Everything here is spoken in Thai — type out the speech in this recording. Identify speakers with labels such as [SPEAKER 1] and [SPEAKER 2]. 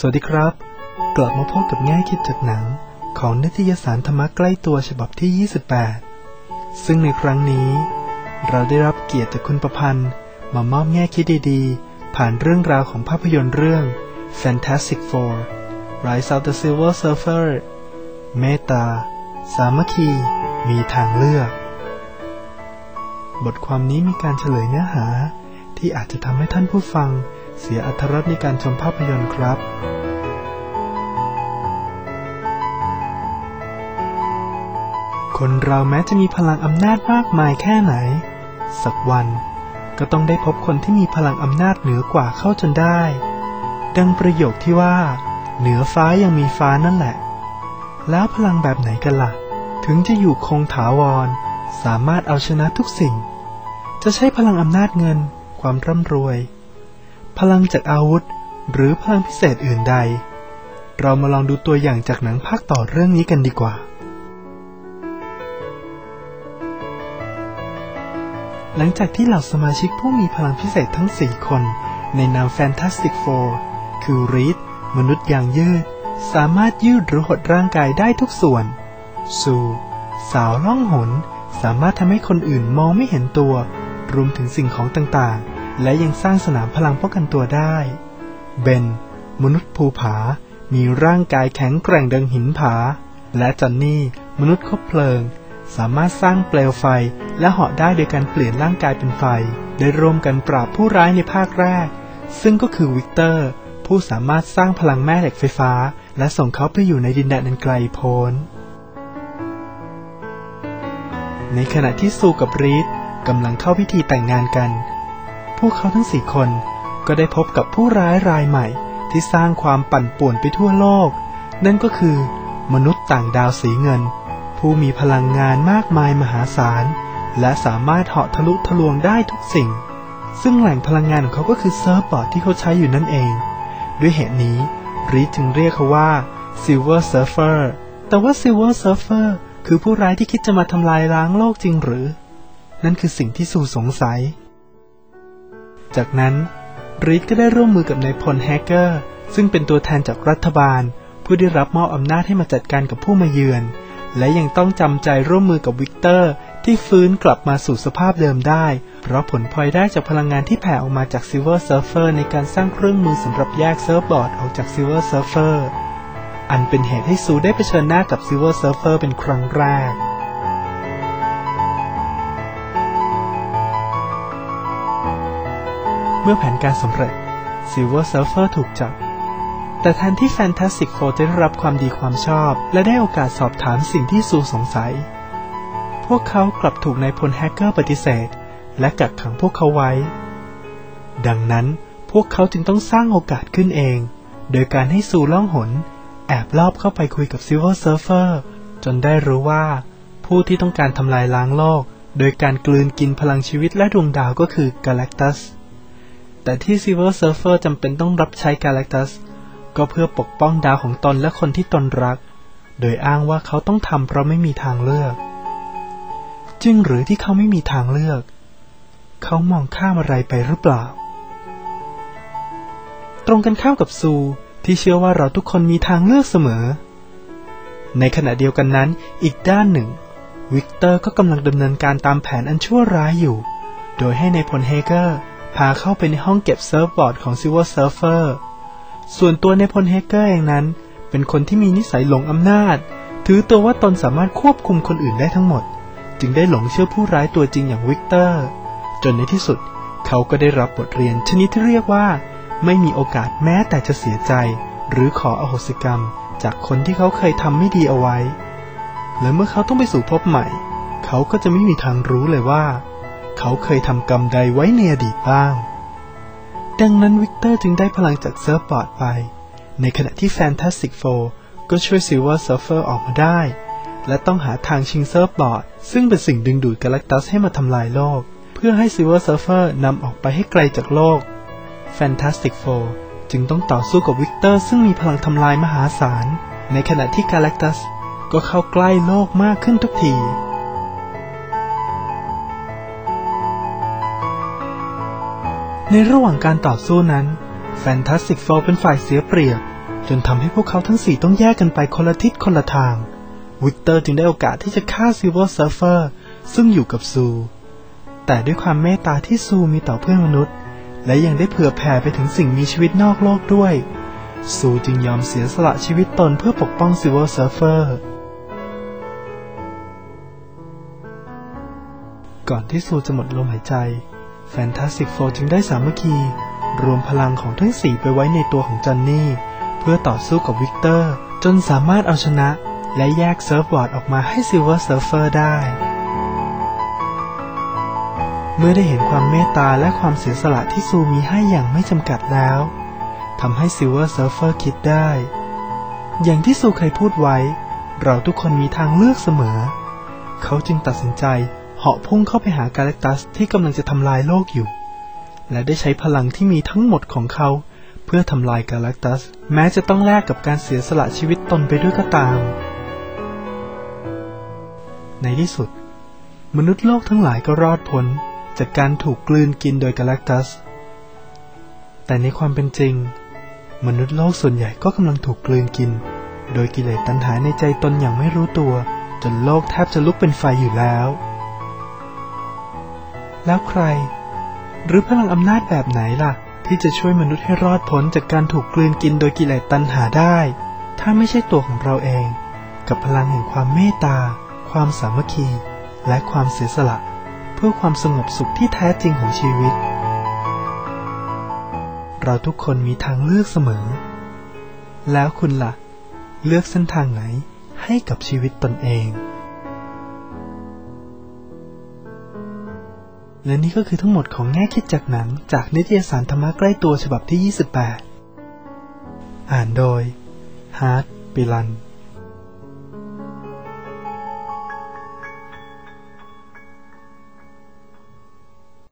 [SPEAKER 1] สวัสดีครับกลับมาพบกับแง่คิดจากหนังของนิตยสารธรรมะใกล้ตัวฉบับที่ 28ซึ่งในครั้งนี้เราได้รับเกียรติจากคุณประพันธ์มามอบแง่คิดดีๆผ่านเรื่องราวของภาพยนตร์เรื่อง Fantastic Four Rise of the Silver Surfer เมตตาสามัคคีมีทางเลือกบทความนี้มีการเฉลยเนื้อหาที่อาจจะทำให้ท่านผู้ฟังเสียอรรถรสในการชมภาพยนตร์ครับคนเราแม้จะมีพลังอำนาจมากมายแค่ไหนสักวันก็ต้องได้พบคนที่มีพลังอำนาจเหนือกว่าเข้าจนได้ดังประโยคที่ว่าเหนือฟ้ายังมีฟ้านั่นแหละแล้วพลังแบบไหนกันล่ะถึงจะอยู่คงถาวรสามารถเอาชนะทุกสิ่งจะใช้พลังอำนาจเงินความร่ำรวยพลังจากอาวุธหรือพลังพิเศษอื่นใดเรามาลองดูตัวอย่างจากหนังภาคต่อเรื่องนี้กันดีกว่าหลังจากที่เหล่าสมาชิกผู้มีพลังพิเศษทั้ง4คนในนาม Fantastic Four คือรีดมนุษย์ยางยืดสามารถยืดหรือหดร่างกายได้ทุกส่วนซูสาวล่องหนสามารถทำให้คนอื่นมองไม่เห็นตัวรวมถึงสิ่งของต่างๆและยังสร้างสนามพลังป้องกันตัวได้เบนมนุษย์ภูผามีร่างกายแข็งแกร่งดังหินผาและจอนนี่มนุษย์คบเพลิงสามารถสร้างเปลวไฟและเหาะได้โดยการเปลี่ยนร่างกายเป็นไฟได้ร่วมกันปราบผู้ร้ายในภาคแรกซึ่งก็คือวิกเตอร์ผู้สามารถสร้างพลังแม่เหล็กไฟฟ้าและส่งเขาไปอยู่ในดินแดนอันไกลโพ้นในขณะที่ซูกับรีดกำลังเข้าพิธีแต่งงานกันพวกเขาทั้ง4คนก็ได้พบกับผู้ร้ายรายใหม่ที่สร้างความปั่นป่วนไปทั่วโลกนั่นก็คือมนุษย์ต่างดาวสีเงินผู้มีพลังงานมากมายมหาศาลและสามารถเหาะทะลุทะลวงได้ทุกสิ่งซึ่งแหล่งพลังงานของเขาก็คือเซิร์ฟบอร์ดที่เขาใช้อยู่นั่นเองด้วยเหตุนี้รีดจึงเรียกเขาว่า Silver Surfer แต่ว่า Silver Surfer คือผู้ร้ายที่คิดจะมาทำลายล้างโลกจริงหรือนั่นคือสิ่งที่ซูสงสัยจากนั้นรีดก็ได้ร่วมมือกับนายพลแฮกเกอร์ซึ่งเป็นตัวแทนจากรัฐบาลผู้ได้รับมอบอำนาจให้มาจัดการกับผู้มาเยือนและยังต้องจำใจร่วมมือกับวิกเตอร์ที่ฟื้นกลับมาสู่สภาพเดิมได้เพราะผลพลอยได้จากพลังงานที่แผ่ออกมาจาก Silver Surfer ในการสร้างเครื่องมือสำหรับแยกเซิร์ฟบอร์ดออกจาก Silver Surfer อันเป็นเหตุให้ซูได้เผชิญหน้ากับ Silver Surfer เป็นครั้งแรกเมื่อแผนการสำเร็จ Silver Surfer ถูกจับแต่แทนที่ Fantastic Four จะได้รับความดีความชอบและได้โอกาสสอบถามสิ่งที่ซูสงสัยพวกเขากลับถูกนายพลแฮกเกอร์ปฏิเสธและกักขังพวกเขาไว้ดังนั้นพวกเขาจึงต้องสร้างโอกาสขึ้นเองโดยการให้ซูล่องหนแอบลอบเข้าไปคุยกับ Silver Surfer จนได้รู้ว่าผู้ที่ต้องการทำลายล้างโลกโดยการกลืนกินพลังชีวิตและดวงดาวก็คือ Galactus แต่ที่ Silver Surfer จำเป็นต้องรับใช้ Galactus ก็เพื่อปกป้องดาวของตนและคนที่ตนรักโดยอ้างว่าเขาต้องทำเพราะไม่มีทางเลือกจริงหรือที่เขาไม่มีทางเลือกเขามองข้ามอะไรไปหรือเปล่าตรงกันข้ามกับซูที่เชื่อว่าเราทุกคนมีทางเลือกเสมอในขณะเดียวกันนั้นอีกด้านหนึ่งวิกเตอร์ก็กำลังดำเนินการตามแผนอันชั่วร้ายอยู่โดยให้นายพลเฮเกอร์พาเข้าไปในห้องเก็บเซิร์ฟบอร์ดของ Silver Surfer ส่วนตัวนายพลเฮเกอร์เองนั้นเป็นคนที่มีนิสัยหลงอำนาจถือตัวว่าตนสามารถควบคุมคนอื่นได้ทั้งหมดจึงได้หลงเชื่อผู้ร้ายตัวจริงอย่างวิกเตอร์จนในที่สุดเขาก็ได้รับบทเรียนชนิดที่เรียกว่าไม่มีโอกาสแม้แต่จะเสียใจหรือขออโหสิกรรมจากคนที่เขาเคยทำไม่ดีเอาไว้และเมื่อเขาต้องไปสู่ภพใหม่เขาก็จะไม่มีทางรู้เลยว่าเขาเคยทำกรรมใดไว้ในอดีตบ้างดังนั้นวิกเตอร์จึงได้พลังจากเซิร์ฟบอร์ดไปในขณะที่ Fantastic Four ก็ช่วย Silver Surfer ออกมาได้และต้องหาทางชิงเซิร์ฟบอร์ดซึ่งเป็นสิ่งดึงดูด Galactus ให้มาทำลายโลกเพื่อให้ Silver Surfer นำออกไปให้ไกลจากโลก Fantastic Four จึงต้องต่อสู้กับวิกเตอร์ซึ่งมีพลังทำลายมหาศาลในขณะที่ Galactus ก็เข้าใกล้โลกมากขึ้นทุกทีในระหว่างการต่อสู้นั้น Fantastic Four เป็นฝ่ายเสียเปรียบจนทำให้พวกเขาทั้ง4ต้องแยกกันไปคนละทิศคนละทางวิกเตอร์จึงได้โอกาสที่จะฆ่าซิลเวอร์เซิร์ฟเฟอร์ซึ่งอยู่กับซูแต่ด้วยความเมตตาที่ซูมีต่อเพื่อนมนุษย์และยังได้เผื่อแผ่ไปถึงสิ่งมีชีวิตนอกโลกด้วยซูจึงยอมเสียสละชีวิตตนเพื่อปกป้องซิลเวอร์เซิร์ฟเฟอร์ก่อนที่ซูจะหมดลมหายใจแฟนตาสติกโฟร์จึงได้สามัคคีรวมพลังของทั้ง4ไปไว้ในตัวของจอนนี่เพื่อต่อสู้กับวิกเตอร์จนสามารถเอาชนะและแยกเซิร์ฟบอร์ดออกมาให้ซิลเวอร์เซิร์ฟเฟอร์ได้เมื่อได้เห็นความเมตตาและความเสียสละที่ซูมีให้อย่างไม่จำกัดแล้วทำให้ซิลเวอร์เซิร์ฟเฟอร์คิดได้อย่างที่ซูเคยพูดไว้เราทุกคนมีทางเลือกเสมอเขาจึงตัดสินใจเหาะพุ่งเข้าไปหากาแล็กตัสที่กำลังจะทำลายโลกอยู่และได้ใช้พลังที่มีทั้งหมดของเขาเพื่อทำลายกาแล็กตัสแม้จะต้องแลกกับการเสียสละชีวิตตนไปด้วยก็ตามในที่สุดมนุษย์โลกทั้งหลายก็รอดพ้นจากการถูกกลืนกินโดยกาแล็กตัสแต่ในความเป็นจริงมนุษย์โลกส่วนใหญ่ก็กำลังถูกกลืนกินโดยกิเลสตัณหาในใจตนอย่างไม่รู้ตัวจนโลกแทบจะลุกเป็นไฟอยู่แล้วใครหรือพลังอำนาจแบบไหนล่ะที่จะช่วยมนุษย์ให้รอดพ้นจากการถูกกลืนกินโดยกิเลสตัณหาได้ถ้าไม่ใช่ตัวของเราเองกับพลังแห่งความเมตตาความสามัคคีและความเสียสละเพื่อความสงบสุขที่แท้จริงของชีวิตเราทุกคนมีทางเลือกเสมอแล้วคุณล่ะเลือกเส้นทางไหนให้กับชีวิตตนเองและนี่ก็คือทั้งหมดของแง่คิดจากหนังจากนิตยสารธรรมะใกล้ตัวฉบับที่ 28 อ่านโดยฮาร์ท ปิลัน